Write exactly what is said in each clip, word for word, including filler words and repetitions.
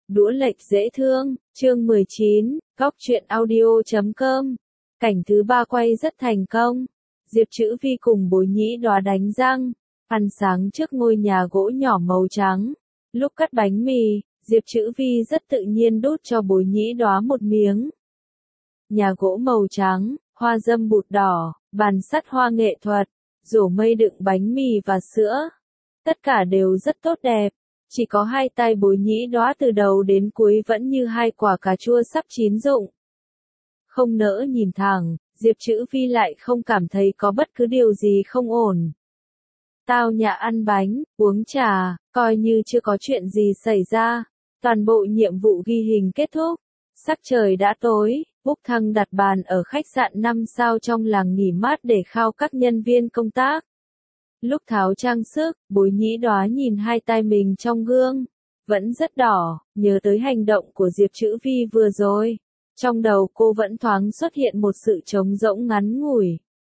Đũa lệch dễ thương, chương mười chín, góc truyện audio chấm com. Cảnh thứ ba quay rất thành công. Diệp Chữ Vi cùng Bối Nhĩ Đóa đánh răng, ăn sáng trước ngôi nhà gỗ nhỏ màu trắng. Lúc cắt bánh mì, Diệp Chữ Vi rất tự nhiên đút cho Bối Nhĩ Đóa một miếng. Nhà gỗ màu trắng, hoa dâm bụt đỏ, bàn sắt hoa nghệ thuật, rổ mây đựng bánh mì và sữa. Tất cả đều rất tốt đẹp. Chỉ có hai tay Bối Nhĩ Đóa từ đầu đến cuối vẫn như hai quả cà chua sắp chín rụng. Không nỡ nhìn thẳng, Diệp Chữ Vi lại không cảm thấy có bất cứ điều gì không ổn. Tao nhã ăn bánh, uống trà, coi như chưa có chuyện gì xảy ra. Toàn bộ nhiệm vụ ghi hình kết thúc. Sắc trời đã tối, Úc Thăng đặt bàn ở khách sạn năm sao trong làng nghỉ mát để khao các nhân viên công tác. Lúc tháo trang sức, Bối Nhĩ Đóa nhìn hai tay mình trong gương, vẫn rất đỏ, nhớ tới hành động của Diệp Chữ Vi vừa rồi. Trong đầu cô vẫn thoáng xuất hiện một sự trống rỗng ngắn ngủi.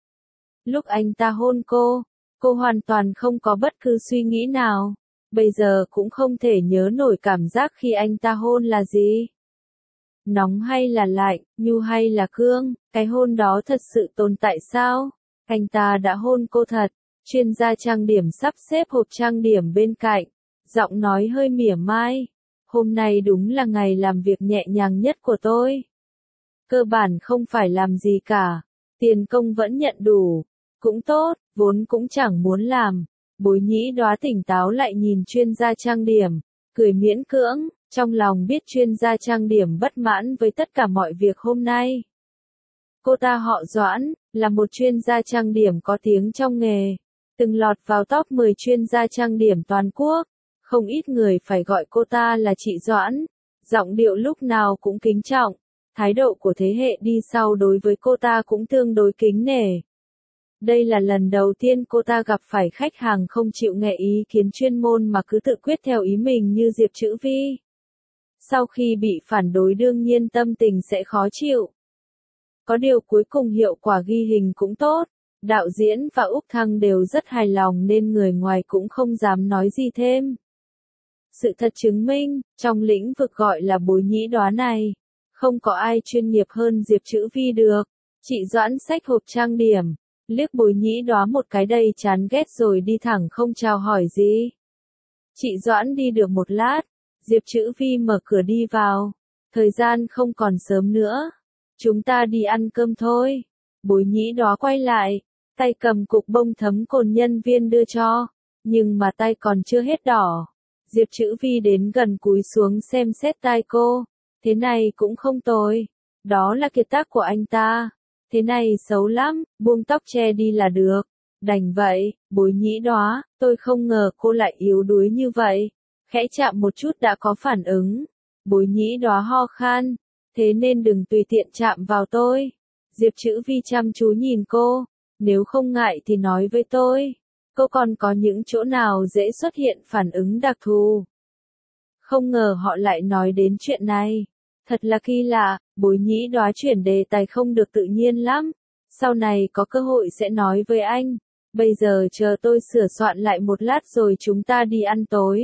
Lúc anh ta hôn cô, cô hoàn toàn không có bất cứ suy nghĩ nào. Bây giờ cũng không thể nhớ nổi cảm giác khi anh ta hôn là gì. Nóng hay là lạnh, nhu hay là cương, cái hôn đó thật sự tồn tại sao? Anh ta đã hôn cô thật. Chuyên gia trang điểm sắp xếp hộp trang điểm bên cạnh, giọng nói hơi mỉa mai. Hôm nay đúng là ngày làm việc nhẹ nhàng nhất của tôi. Cơ bản không phải làm gì cả, tiền công vẫn nhận đủ, cũng tốt, vốn cũng chẳng muốn làm. Bối Nhĩ Đóa tỉnh táo lại nhìn chuyên gia trang điểm, cười miễn cưỡng, trong lòng biết chuyên gia trang điểm bất mãn với tất cả mọi việc hôm nay. Cô ta họ Doãn, là một chuyên gia trang điểm có tiếng trong nghề. Từng lọt vào top mười chuyên gia trang điểm toàn quốc, không ít người phải gọi cô ta là chị Doãn, giọng điệu lúc nào cũng kính trọng, thái độ của thế hệ đi sau đối với cô ta cũng tương đối kính nể. Đây là lần đầu tiên cô ta gặp phải khách hàng không chịu nghe ý kiến chuyên môn mà cứ tự quyết theo ý mình như Diệp Chữ Vi. Sau khi bị phản đối đương nhiên tâm tình sẽ khó chịu. Có điều cuối cùng hiệu quả ghi hình cũng tốt. Đạo diễn và Úc Thăng đều rất hài lòng nên người ngoài cũng không dám nói gì thêm. Sự thật chứng minh, trong lĩnh vực gọi là Bối Nhĩ Đóa này, không có ai chuyên nghiệp hơn Diệp Chữ Vi được. Chị Doãn xách hộp trang điểm, liếc Bối Nhĩ Đóa một cái đầy chán ghét rồi đi thẳng không chào hỏi gì. Chị Doãn đi được một lát, Diệp Chữ Vi mở cửa đi vào. Thời gian không còn sớm nữa. Chúng ta đi ăn cơm thôi. Bối Nhĩ Đóa quay lại. Tay cầm cục bông thấm cồn nhân viên đưa cho, nhưng mà tay còn chưa hết đỏ. Diệp Chữ Vi đến gần cúi xuống xem xét tai cô, thế này cũng không tồi, đó là kiệt tác của anh ta, thế này xấu lắm, buông tóc che đi là được. Đành vậy, Bối Nhĩ Đóa, tôi không ngờ cô lại yếu đuối như vậy, khẽ chạm một chút đã có phản ứng. Bối Nhĩ Đóa ho khan, thế nên đừng tùy tiện chạm vào tôi. Diệp Chữ Vi chăm chú nhìn cô. Nếu không ngại thì nói với tôi, cô còn có những chỗ nào dễ xuất hiện phản ứng đặc thù. Không ngờ họ lại nói đến chuyện này. Thật là kỳ lạ, Bối Nhĩ Đóa chuyển đề tài không được tự nhiên lắm. Sau này có cơ hội sẽ nói với anh. Bây giờ chờ tôi sửa soạn lại một lát rồi chúng ta đi ăn tối.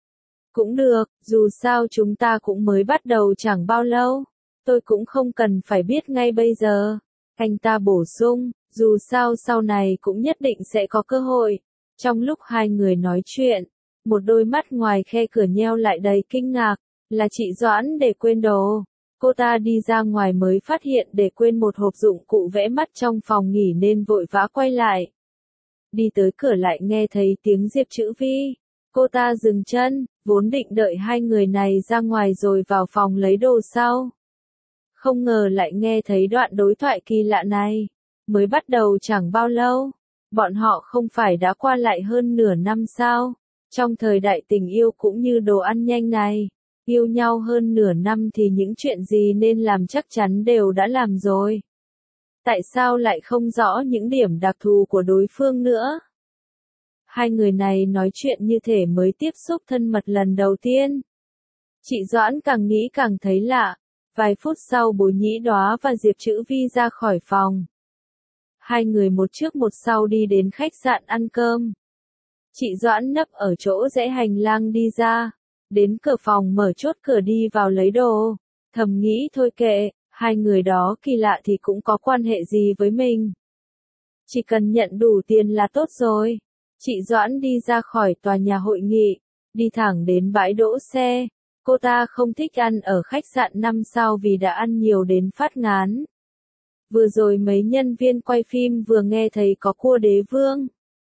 Cũng được, dù sao chúng ta cũng mới bắt đầu chẳng bao lâu. Tôi cũng không cần phải biết ngay bây giờ. Anh ta bổ sung. Dù sao sau này cũng nhất định sẽ có cơ hội. Trong lúc hai người nói chuyện, một đôi mắt ngoài khe cửa nheo lại đầy kinh ngạc, là chị Doãn để quên đồ. Cô ta đi ra ngoài mới phát hiện để quên một hộp dụng cụ vẽ mắt trong phòng nghỉ nên vội vã quay lại. Đi tới cửa lại nghe thấy tiếng Diệp Chữ Vi. Cô ta dừng chân, vốn định đợi hai người này ra ngoài rồi vào phòng lấy đồ sau. Không ngờ lại nghe thấy đoạn đối thoại kỳ lạ này. Mới bắt đầu chẳng bao lâu, bọn họ không phải đã qua lại hơn nửa năm sao? Trong thời đại tình yêu cũng như đồ ăn nhanh này, yêu nhau hơn nửa năm thì những chuyện gì nên làm chắc chắn đều đã làm rồi. Tại sao lại không rõ những điểm đặc thù của đối phương nữa? Hai người này nói chuyện như thể mới tiếp xúc thân mật lần đầu tiên. Chị Doãn càng nghĩ càng thấy lạ. Vài phút sau Bối Nhĩ Đóa và Diệp Chữ Vi ra khỏi phòng. Hai người một trước một sau đi đến khách sạn ăn cơm. Chị Doãn nấp ở chỗ rẽ hành lang đi ra, đến cửa phòng mở chốt cửa đi vào lấy đồ. Thầm nghĩ thôi kệ, hai người đó kỳ lạ thì cũng có quan hệ gì với mình. Chỉ cần nhận đủ tiền là tốt rồi. Chị Doãn đi ra khỏi tòa nhà hội nghị, đi thẳng đến bãi đỗ xe. Cô ta không thích ăn ở khách sạn năm sao vì đã ăn nhiều đến phát ngán. Vừa rồi mấy nhân viên quay phim vừa nghe thấy có cua đế vương,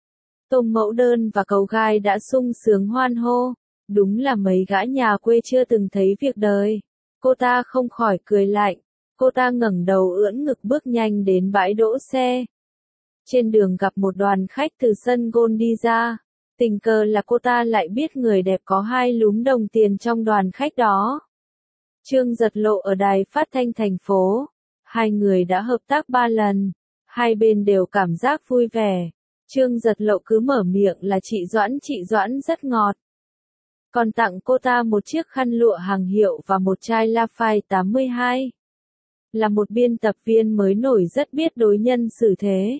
tôm mẫu đơn và cầu gai đã sung sướng hoan hô. Đúng là mấy gã nhà quê chưa từng thấy việc đời. Cô ta không khỏi cười lạnh. Cô ta ngẩng đầu ưỡn ngực bước nhanh đến bãi đỗ xe. Trên đường gặp một đoàn khách từ sân golf đi ra. Tình cờ là cô ta lại biết người đẹp có hai lúm đồng tiền trong đoàn khách đó. Trương Giật Lộ ở đài phát thanh thành phố. Hai người đã hợp tác ba lần. Hai bên đều cảm giác vui vẻ. Trương Giật Lộ cứ mở miệng là chị Doãn, chị Doãn rất ngọt. Còn tặng cô ta một chiếc khăn lụa hàng hiệu và một chai Lafite tám mươi hai. Là một biên tập viên mới nổi rất biết đối nhân xử thế.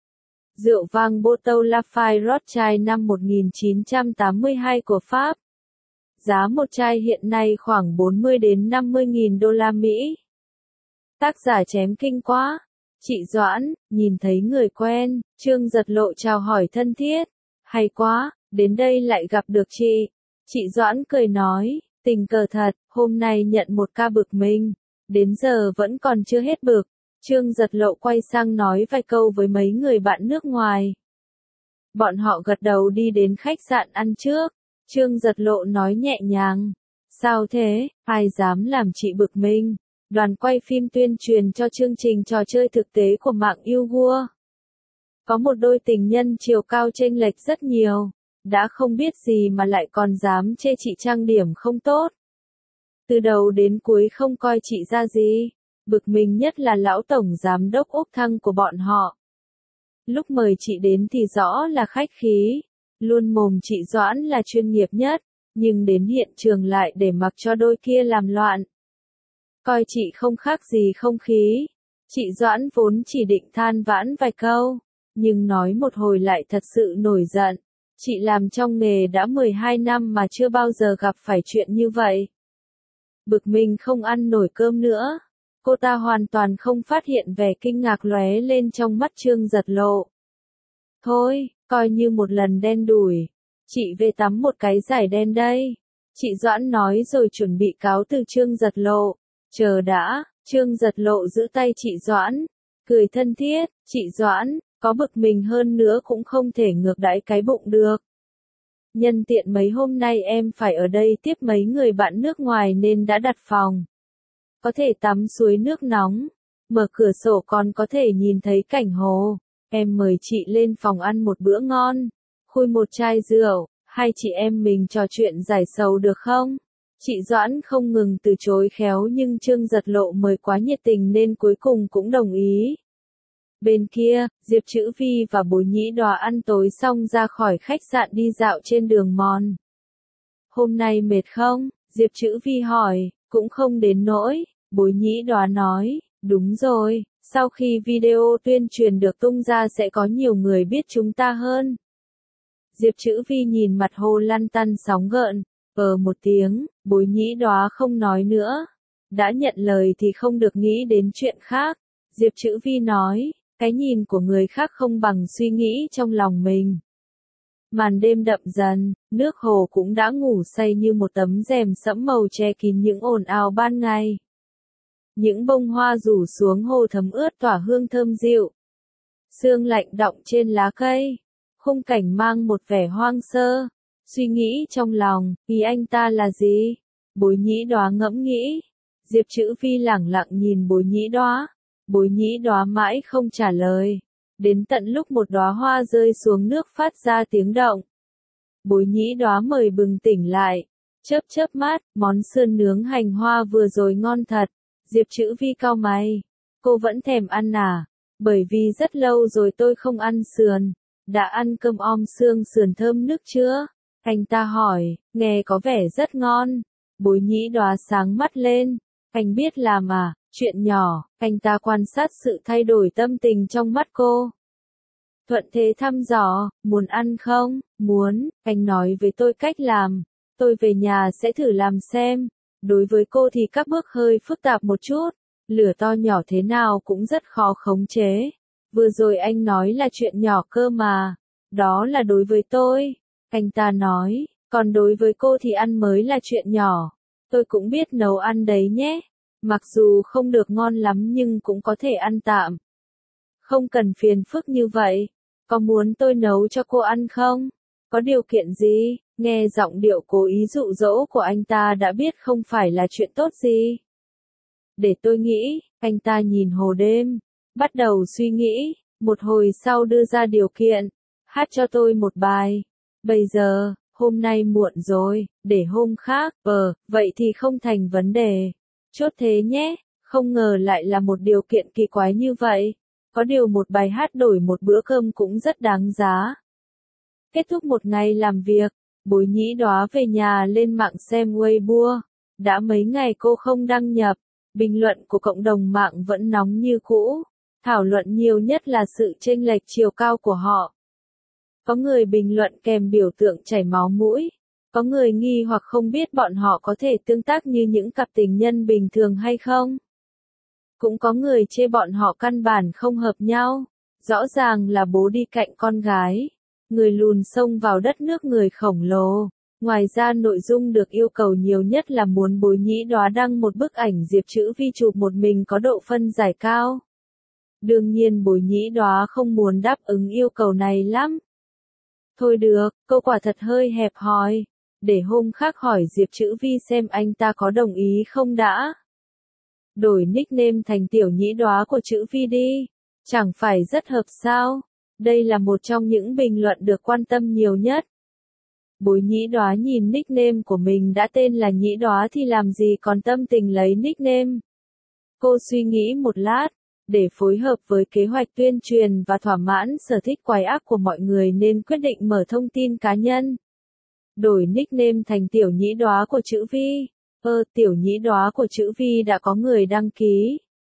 Rượu vang Bordeaux Lafite Rothschild năm một nghìn chín trăm tám mươi hai của Pháp. Giá một chai hiện nay khoảng bốn mươi đến năm mươi nghìn đô la Mỹ. Tác giả chém kinh quá. Chị Doãn, nhìn thấy người quen, Trương Giật Lộ chào hỏi thân thiết. Hay quá, đến đây lại gặp được chị. Chị Doãn cười nói, tình cờ thật, hôm nay nhận một ca bực mình. Đến giờ vẫn còn chưa hết bực. Trương Giật Lộ quay sang nói vài câu với mấy người bạn nước ngoài. Bọn họ gật đầu đi đến khách sạn ăn trước. Trương Giật Lộ nói nhẹ nhàng. Sao thế, ai dám làm chị bực mình? Đoàn quay phim tuyên truyền cho chương trình trò chơi thực tế của mạng yêu vua. Có một đôi tình nhân chiều cao chênh lệch rất nhiều. Đã không biết gì mà lại còn dám chê chị trang điểm không tốt. Từ đầu đến cuối không coi chị ra gì. Bực mình nhất là lão tổng giám đốc Úc Thăng của bọn họ. Lúc mời chị đến thì rõ là khách khí. Luôn mồm chị Doãn là chuyên nghiệp nhất. Nhưng đến hiện trường lại để mặc cho đôi kia làm loạn. Coi chị không khác gì không khí. Chị Doãn vốn chỉ định than vãn vài câu. Nhưng nói một hồi lại thật sự nổi giận. Chị làm trong nghề đã mười hai năm mà chưa bao giờ gặp phải chuyện như vậy. Bực mình không ăn nổi cơm nữa. Cô ta hoàn toàn không phát hiện vẻ kinh ngạc lóe lên trong mắt Trương Giật Lộ. Thôi, coi như một lần đen đủi. Chị về tắm một cái giải đen đây. Chị Doãn nói rồi chuẩn bị cáo từ Trương Giật Lộ. Chờ đã, Trương Giật Lộ giữ tay chị Doãn. Cười thân thiết, chị Doãn, có bực mình hơn nữa cũng không thể ngược đãi cái bụng được. Nhân tiện mấy hôm nay em phải ở đây tiếp mấy người bạn nước ngoài nên đã đặt phòng. Có thể tắm suối nước nóng. Mở cửa sổ còn có thể nhìn thấy cảnh hồ. Em mời chị lên phòng ăn một bữa ngon. Khui một chai rượu. Hai chị em mình trò chuyện giải sầu được không? Chị Doãn không ngừng từ chối khéo nhưng Trương Giật Lộ mời quá nhiệt tình nên cuối cùng cũng đồng ý. Bên kia, Diệp Chữ Vi và Bối Nhĩ Đòa ăn tối xong ra khỏi khách sạn đi dạo trên đường mòn. Hôm nay mệt không? Diệp Chữ Vi hỏi, cũng không đến nỗi. Bối Nhĩ Đòa nói, đúng rồi, sau khi video tuyên truyền được tung ra sẽ có nhiều người biết chúng ta hơn. Diệp Chữ Vi nhìn mặt hồ lăn tăn sóng gợn, ờ một tiếng, Bối Nhĩ Đòa không nói nữa. Đã nhận lời thì không được nghĩ đến chuyện khác. Diệp Chữ Vi nói, cái nhìn của người khác không bằng suy nghĩ trong lòng mình. Màn đêm đậm dần, nước hồ cũng đã ngủ say như một tấm rèm sẫm màu che kín những ồn ào ban ngày. Những bông hoa rủ xuống hồ thấm ướt tỏa hương thơm dịu. Sương lạnh đọng trên lá cây. Khung cảnh mang một vẻ hoang sơ. Suy nghĩ trong lòng, ý anh ta là gì? Bối Nhĩ Đóa ngẫm nghĩ. Diệp Chữ Vi lẳng lặng nhìn Bối Nhĩ Đóa. Bối Nhĩ Đóa mãi không trả lời. Đến tận lúc một đóa hoa rơi xuống nước phát ra tiếng động. Bối Nhĩ Đóa mời bừng tỉnh lại. Chớp chớp mắt, món sườn nướng hành hoa vừa rồi ngon thật. Diệp Chữ Vi cau mày. Cô vẫn thèm ăn à? Bởi vì rất lâu rồi tôi không ăn sườn. Đã ăn cơm om xương sườn thơm nước chưa? Anh ta hỏi, nghe có vẻ rất ngon. Bối Nhĩ Đóa sáng mắt lên. Anh biết làm à? Chuyện nhỏ. Anh ta quan sát sự thay đổi tâm tình trong mắt cô. Thuận thế thăm dò, muốn ăn không? Muốn, anh nói với tôi cách làm. Tôi về nhà sẽ thử làm xem. Đối với cô thì các bước hơi phức tạp một chút. Lửa to nhỏ thế nào cũng rất khó khống chế. Vừa rồi anh nói là chuyện nhỏ cơ mà. Đó là đối với tôi. Anh ta nói, còn đối với cô thì ăn mới là chuyện nhỏ. Tôi cũng biết nấu ăn đấy nhé. Mặc dù không được ngon lắm nhưng cũng có thể ăn tạm. Không cần phiền phức như vậy. Có muốn tôi nấu cho cô ăn không? Có điều kiện gì? Nghe giọng điệu cố ý dụ dỗ của anh ta đã biết không phải là chuyện tốt gì. Để tôi nghĩ, anh ta nhìn hồ đêm. Bắt đầu suy nghĩ, một hồi sau đưa ra điều kiện. Hát cho tôi một bài. Bây giờ, hôm nay muộn rồi, để hôm khác, ờ, vậy thì không thành vấn đề. Chốt thế nhé, không ngờ lại là một điều kiện kỳ quái như vậy. Có điều một bài hát đổi một bữa cơm cũng rất đáng giá. Kết thúc một ngày làm việc, Bối Nhĩ Đóa về nhà lên mạng xem Weibo. Đã mấy ngày cô không đăng nhập, bình luận của cộng đồng mạng vẫn nóng như cũ. Thảo luận nhiều nhất là sự chênh lệch chiều cao của họ. Có người bình luận kèm biểu tượng chảy máu mũi. Có người nghi hoặc không biết bọn họ có thể tương tác như những cặp tình nhân bình thường hay không. Cũng có người chê bọn họ căn bản không hợp nhau. Rõ ràng là bố đi cạnh con gái. Người lùn xông vào đất nước người khổng lồ. Ngoài ra nội dung được yêu cầu nhiều nhất là muốn Bối Nhĩ Đóa đăng một bức ảnh Diệp Chữ Vi chụp một mình có độ phân giải cao. Đương nhiên Bối Nhĩ Đóa không muốn đáp ứng yêu cầu này lắm. Thôi được, câu quả thật hơi hẹp hòi. Để hôm khác hỏi Diệp Chữ Vi xem anh ta có đồng ý không đã. Đổi nickname thành Tiểu Nhĩ Đóa của Chữ Vi đi. Chẳng phải rất hợp sao? Đây là một trong những bình luận được quan tâm nhiều nhất. Bối Nhĩ Đóa nhìn nickname của mình đã tên là Nhĩ Đóa thì làm gì còn tâm tình lấy nickname. Cô suy nghĩ một lát, để phối hợp với kế hoạch tuyên truyền và thỏa mãn sở thích quái ác của mọi người nên quyết định mở thông tin cá nhân. Đổi nickname thành Tiểu Nhĩ Đóa của Chữ Vi. Ơ, Tiểu Nhĩ Đóa của Chữ Vi đã có người đăng ký.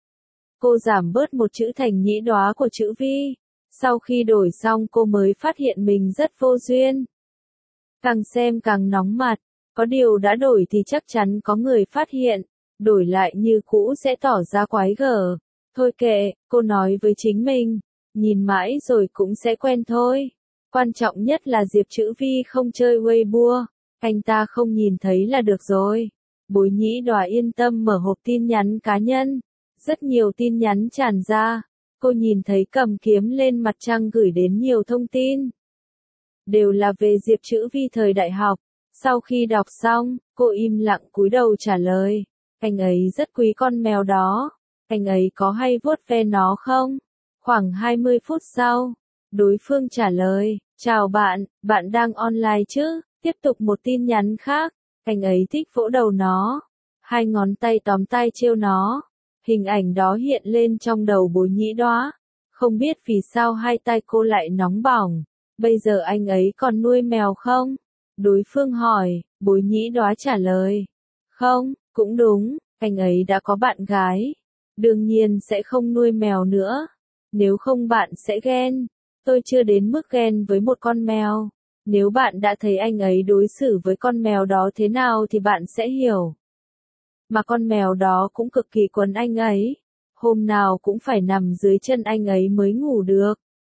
Cô giảm bớt một chữ thành Nhĩ Đóa của Chữ Vi. Sau khi đổi xong cô mới phát hiện mình rất vô duyên. Càng xem càng nóng mặt. Có điều đã đổi thì chắc chắn có người phát hiện. Đổi lại như cũ sẽ tỏ ra quái gở. Thôi kệ, cô nói với chính mình. Nhìn mãi rồi cũng sẽ quen thôi. Quan trọng nhất là Diệp Chữ Vi không chơi Weibo. Anh ta không nhìn thấy là được rồi. Bối Nhĩ Đóa yên tâm mở hộp tin nhắn cá nhân. Rất nhiều tin nhắn tràn ra. Cô nhìn thấy cầm kiếm lên mặt trăng gửi đến nhiều thông tin. Đều là về Diệp Chữ Vi thời đại học. Sau khi đọc xong, cô im lặng cúi đầu trả lời. Anh ấy rất quý con mèo đó. Anh ấy có hay vuốt ve nó không? Khoảng hai mươi phút sau, đối phương trả lời. Chào bạn, bạn đang online chứ? Tiếp tục một tin nhắn khác. Anh ấy thích vỗ đầu nó. Hai ngón tay tóm tai trêu nó. Hình ảnh đó hiện lên trong đầu Bối Nhĩ Đóa. Không biết vì sao hai tay cô lại nóng bỏng. Bây giờ anh ấy còn nuôi mèo không? Đối phương hỏi, Bối Nhĩ Đóa trả lời. Không, cũng đúng, anh ấy đã có bạn gái. Đương nhiên sẽ không nuôi mèo nữa. Nếu không bạn sẽ ghen. Tôi chưa đến mức ghen với một con mèo. Nếu bạn đã thấy anh ấy đối xử với con mèo đó thế nào thì bạn sẽ hiểu. Mà con mèo đó cũng cực kỳ quấn anh ấy. Hôm nào cũng phải nằm dưới chân anh ấy mới ngủ được.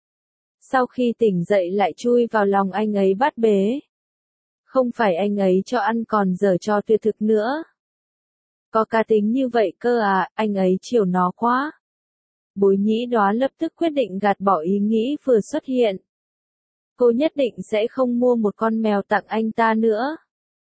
Sau khi tỉnh dậy lại chui vào lòng anh ấy bắt bế. Không phải anh ấy cho ăn còn dở trò tuyệt thực nữa. Có cá tính như vậy cơ à, anh ấy chiều nó quá. Bối Nhĩ Đóa lập tức quyết định gạt bỏ ý nghĩ vừa xuất hiện. Cô nhất định sẽ không mua một con mèo tặng anh ta nữa.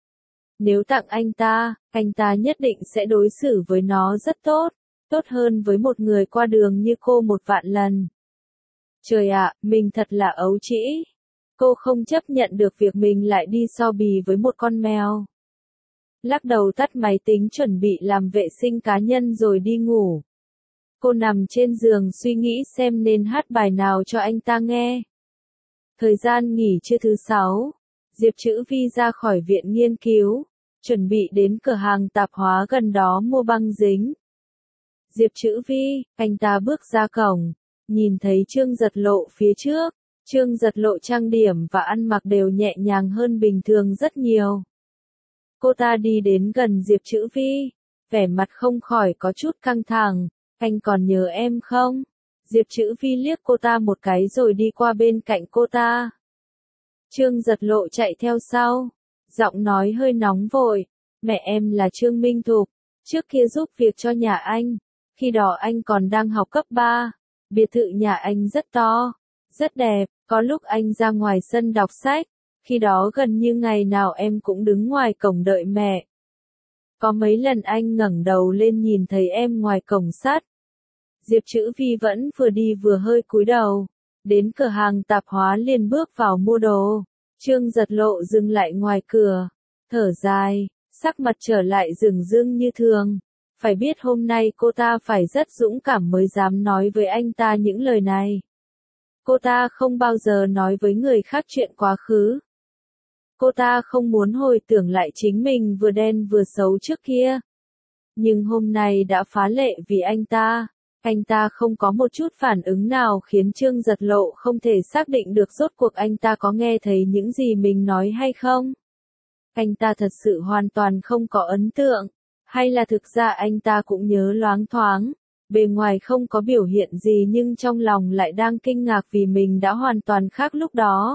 Nếu tặng anh ta, anh ta nhất định sẽ đối xử với nó rất tốt, tốt hơn với một người qua đường như cô một vạn lần. Trời ạ, mình thật là ấu trĩ. Cô không chấp nhận được việc mình lại đi so bì với một con mèo. Lắc đầu tắt máy tính chuẩn bị làm vệ sinh cá nhân rồi đi ngủ. Cô nằm trên giường suy nghĩ xem nên hát bài nào cho anh ta nghe. Thời gian nghỉ trưa thứ sáu, Diệp Chữ Vi ra khỏi viện nghiên cứu, chuẩn bị đến cửa hàng tạp hóa gần đó mua băng dính. Diệp Chữ Vi, anh ta bước ra cổng, nhìn thấy Trương Giật Lộ phía trước. Trương Giật Lộ trang điểm và ăn mặc đều nhẹ nhàng hơn bình thường rất nhiều. Cô ta đi đến gần Diệp Chữ Vi, vẻ mặt không khỏi có chút căng thẳng, anh còn nhớ em không? Diệp Chữ Vi liếc cô ta một cái rồi đi qua bên cạnh cô ta. Trương Giật Lộ chạy theo sau, giọng nói hơi nóng vội, mẹ em là Trương Minh Thục, trước kia giúp việc cho nhà anh, khi đó anh còn đang học cấp ba, biệt thự nhà anh rất to, rất đẹp, có lúc anh ra ngoài sân đọc sách, khi đó gần như ngày nào em cũng đứng ngoài cổng đợi mẹ. Có mấy lần anh ngẩng đầu lên nhìn thấy em ngoài cổng sắt. Diệp Chữ Vi vẫn vừa đi vừa hơi cúi đầu, đến cửa hàng tạp hóa liền bước vào mua đồ. Trương Giật Lộ dừng lại ngoài cửa, thở dài, sắc mặt trở lại rừng rưng như thường. Phải biết hôm nay cô ta phải rất dũng cảm mới dám nói với anh ta những lời này. Cô ta không bao giờ nói với người khác chuyện quá khứ. Cô ta không muốn hồi tưởng lại chính mình vừa đen vừa xấu trước kia. Nhưng hôm nay đã phá lệ vì anh ta. Anh ta không có một chút phản ứng nào khiến Trương Giật Lộ không thể xác định được rốt cuộc anh ta có nghe thấy những gì mình nói hay không. Anh ta thật sự hoàn toàn không có ấn tượng, hay là thực ra anh ta cũng nhớ loáng thoáng, bề ngoài không có biểu hiện gì nhưng trong lòng lại đang kinh ngạc vì mình đã hoàn toàn khác lúc đó.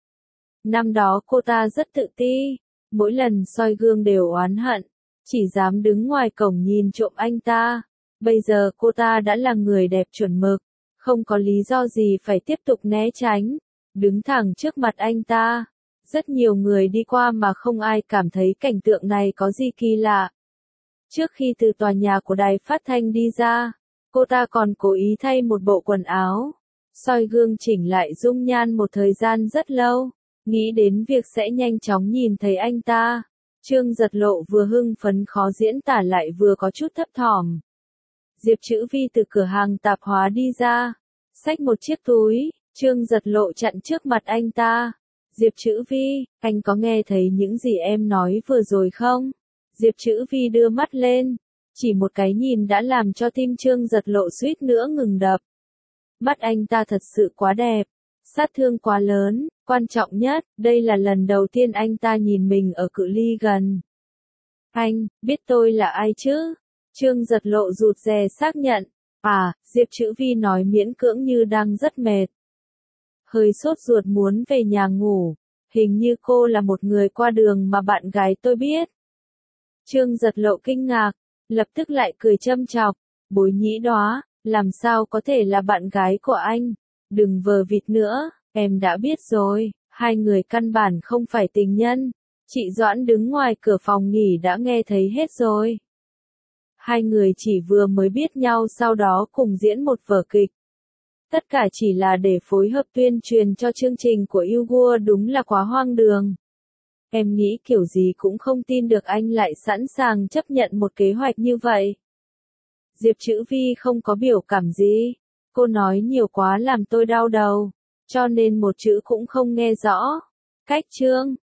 Năm đó cô ta rất tự ti, mỗi lần soi gương đều oán hận, chỉ dám đứng ngoài cổng nhìn trộm anh ta. Bây giờ cô ta đã là người đẹp chuẩn mực, không có lý do gì phải tiếp tục né tránh, đứng thẳng trước mặt anh ta. Rất nhiều người đi qua mà không ai cảm thấy cảnh tượng này có gì kỳ lạ. Trước khi từ tòa nhà của đài phát thanh đi ra, cô ta còn cố ý thay một bộ quần áo, soi gương chỉnh lại dung nhan một thời gian rất lâu, nghĩ đến việc sẽ nhanh chóng nhìn thấy anh ta. Trương Giật Lộ vừa hưng phấn khó diễn tả lại vừa có chút thấp thỏm. Diệp Chữ Vi từ cửa hàng tạp hóa đi ra, xách một chiếc túi, Trương Giật Lộ chặn trước mặt anh ta. Diệp Chữ Vi, anh có nghe thấy những gì em nói vừa rồi không? Diệp Chữ Vi đưa mắt lên, chỉ một cái nhìn đã làm cho tim Trương Giật Lộ suýt nữa ngừng đập. Mắt anh ta thật sự quá đẹp, sát thương quá lớn, quan trọng nhất, đây là lần đầu tiên anh ta nhìn mình ở cự ly gần. Anh, biết tôi là ai chứ? Trương Giật Lộ rụt rè xác nhận. À, Diệp Chữ Vi nói miễn cưỡng như đang rất mệt. Hơi sốt ruột muốn về nhà ngủ, hình như cô là một người qua đường mà bạn gái tôi biết. Trương Giật Lộ kinh ngạc, lập tức lại cười châm chọc, Bối Nhĩ Đóa, làm sao có thể là bạn gái của anh? Đừng vờ vịt nữa, em đã biết rồi, hai người căn bản không phải tình nhân. Chị Doãn đứng ngoài cửa phòng nghỉ đã nghe thấy hết rồi. Hai người chỉ vừa mới biết nhau sau đó cùng diễn một vở kịch. Tất cả chỉ là để phối hợp tuyên truyền cho chương trình của YouGua, đúng là quá hoang đường. Em nghĩ kiểu gì cũng không tin được anh lại sẵn sàng chấp nhận một kế hoạch như vậy. Diệp Chữ Vi không có biểu cảm gì. Cô nói nhiều quá làm tôi đau đầu, cho nên một chữ cũng không nghe rõ. Cách Trương